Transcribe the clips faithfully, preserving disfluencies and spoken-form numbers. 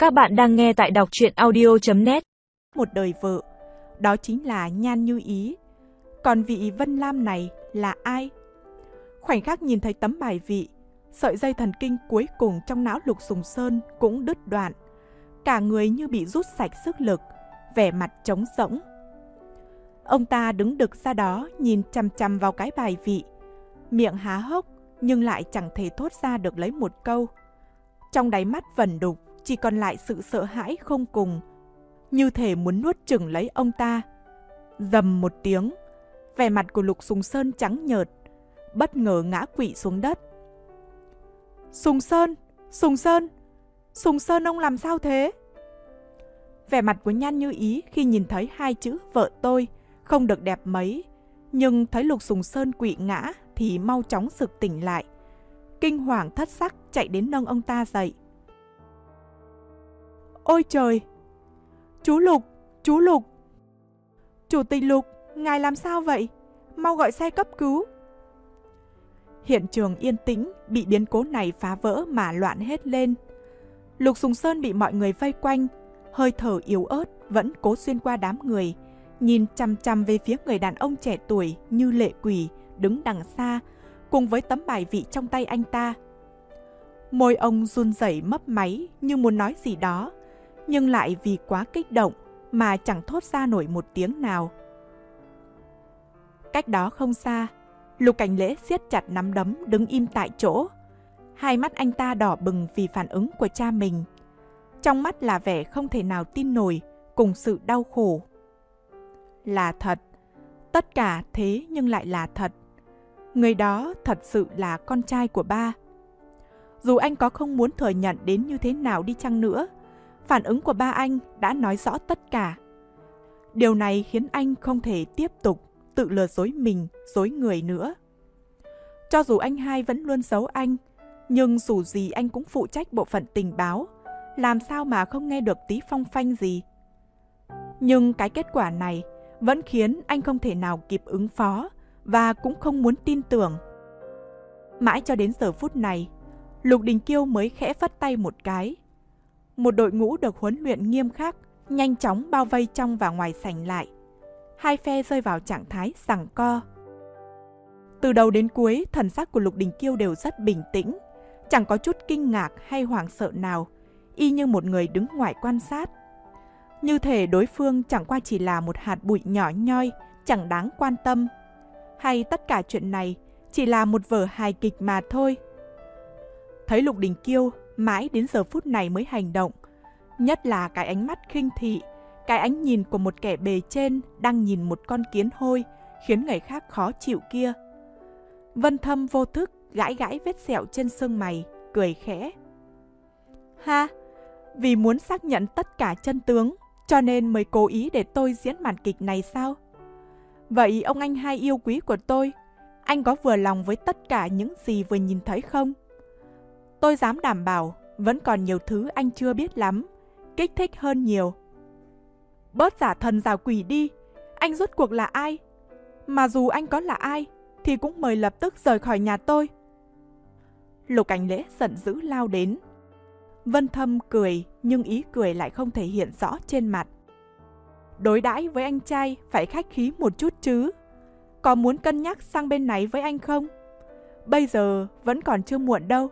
Các bạn đang nghe tại đọc truyện audio chấm net. Một đời vợ, đó chính là Nhan Như Ý. Còn vị Vân Lam này là ai? Khoảnh khắc nhìn thấy tấm bài vị, sợi dây thần kinh cuối cùng trong não Lục Sùng Sơn cũng đứt đoạn. Cả người như bị rút sạch sức lực, vẻ mặt trống rỗng. Ông ta đứng đực ra đó nhìn chằm chằm vào cái bài vị, miệng há hốc nhưng lại chẳng thể thốt ra được lấy một câu. Trong đáy mắt vẩn đục chỉ còn lại sự sợ hãi không cùng, như thể muốn nuốt chửng lấy ông ta. Dầm một tiếng, vẻ mặt của Lục Sùng Sơn trắng nhợt, bất ngờ ngã quỵ xuống đất. Sùng Sơn, Sùng Sơn, Sùng Sơn ông làm sao thế? Vẻ mặt của Nhan Như Ý khi nhìn thấy hai chữ vợ tôi không được đẹp mấy, nhưng thấy Lục Sùng Sơn quỵ ngã thì mau chóng sực tỉnh lại. Kinh hoàng thất sắc chạy đến nâng ông ta dậy. Ôi trời! Chú Lục! Chú Lục! Chủ tịch Lục, ngài làm sao vậy? Mau gọi xe cấp cứu! Hiện trường yên tĩnh bị biến cố này phá vỡ mà loạn hết lên. Lục Sùng Sơn bị mọi người vây quanh, hơi thở yếu ớt vẫn cố xuyên qua đám người, nhìn chằm chằm về phía người đàn ông trẻ tuổi như lệ quỷ đứng đằng xa, cùng với tấm bài vị trong tay anh ta. Môi ông run rẩy mấp máy như muốn nói gì đó, nhưng lại vì quá kích động mà chẳng thốt ra nổi một tiếng nào. Cách đó không xa, Lục Cảnh Lễ siết chặt nắm đấm đứng im tại chỗ. Hai mắt anh ta đỏ bừng vì phản ứng của cha mình. Trong mắt là vẻ không thể nào tin nổi cùng sự đau khổ. Là thật, tất cả thế nhưng lại là thật. Người đó thật sự là con trai của ba. Dù anh có không muốn thừa nhận đến như thế nào đi chăng nữa, phản ứng của ba anh đã nói rõ tất cả. Điều này khiến anh không thể tiếp tục tự lừa dối mình, dối người nữa. Cho dù anh hai vẫn luôn giấu anh, nhưng dù gì anh cũng phụ trách bộ phận tình báo, làm sao mà không nghe được tí phong phanh gì. Nhưng cái kết quả này vẫn khiến anh không thể nào kịp ứng phó và cũng không muốn tin tưởng. Mãi cho đến giờ phút này, Lục Đình Kiêu mới khẽ phất tay một cái. Một đội ngũ được huấn luyện nghiêm khắc nhanh chóng bao vây trong và ngoài sảnh lại. Hai phe rơi vào trạng thái giằng co. Từ đầu đến cuối, thần sắc của Lục Đình Kiêu đều rất bình tĩnh, chẳng có chút kinh ngạc hay hoảng sợ nào, y như một người đứng ngoài quan sát. Như thể đối phương chẳng qua chỉ là một hạt bụi nhỏ nhoi, chẳng đáng quan tâm. Hay tất cả chuyện này chỉ là một vở hài kịch mà thôi. Thấy Lục Đình Kiêu mãi đến giờ phút này mới hành động, nhất là cái ánh mắt khinh thị, cái ánh nhìn của một kẻ bề trên đang nhìn một con kiến hôi khiến người khác khó chịu kia. Vân Thâm vô thức gãi gãi vết sẹo trên xương mày, cười khẽ. Ha, vì muốn xác nhận tất cả chân tướng, cho nên mới cố ý để tôi diễn màn kịch này sao? Vậy ông anh hai yêu quý của tôi, anh có vừa lòng với tất cả những gì vừa nhìn thấy không? Tôi dám đảm bảo vẫn còn nhiều thứ anh chưa biết lắm, kích thích hơn nhiều. Bớt giả thần giả quỷ đi, anh rốt cuộc là ai? Mà dù anh có là ai, thì cũng mời lập tức rời khỏi nhà tôi. Lục Cảnh Lễ giận dữ lao đến. Vân Thâm cười, nhưng ý cười lại không thể hiện rõ trên mặt. Đối đãi với anh trai phải khách khí một chút chứ. Có muốn cân nhắc sang bên này với anh không? Bây giờ vẫn còn chưa muộn đâu.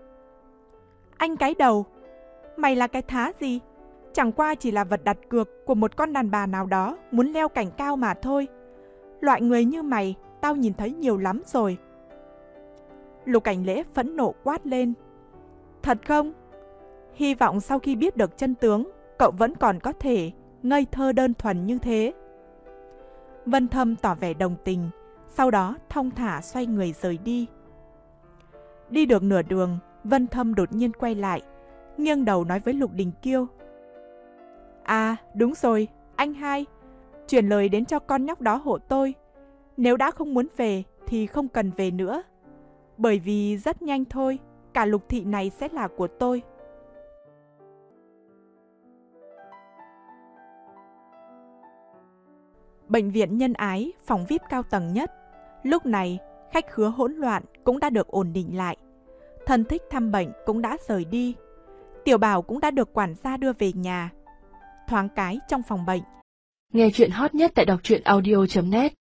Anh cái đầu, mày là cái thá gì? Chẳng qua chỉ là vật đặt cược của một con đàn bà nào đó muốn leo cảnh cao mà thôi. Loại người như mày tao nhìn thấy nhiều lắm rồi. Lục Cảnh Lễ phẫn nộ quát lên. Thật không? Hy vọng sau khi biết được chân tướng, cậu vẫn còn có thể ngây thơ đơn thuần như thế. Vân Thâm tỏ vẻ đồng tình, sau đó thong thả xoay người rời đi. Đi được nửa đường, Vân Thâm đột nhiên quay lại, nghiêng đầu nói với Lục Đình Kiêu. À, đúng rồi, anh hai, chuyển lời đến cho con nhóc đó hộ tôi. Nếu đã không muốn về thì không cần về nữa. Bởi vì rất nhanh thôi, cả Lục thị này sẽ là của tôi. Bệnh viện Nhân Ái, phòng vi ai pi cao tầng nhất. Lúc này, khách khứa hỗn loạn cũng đã được ổn định lại. Thân thích thăm bệnh cũng đã rời đi. Tiểu Bảo cũng đã được quản gia đưa về nhà. Thoáng cái trong phòng bệnh. Nghe chuyện hot nhất tại đọc truyện audio chấm net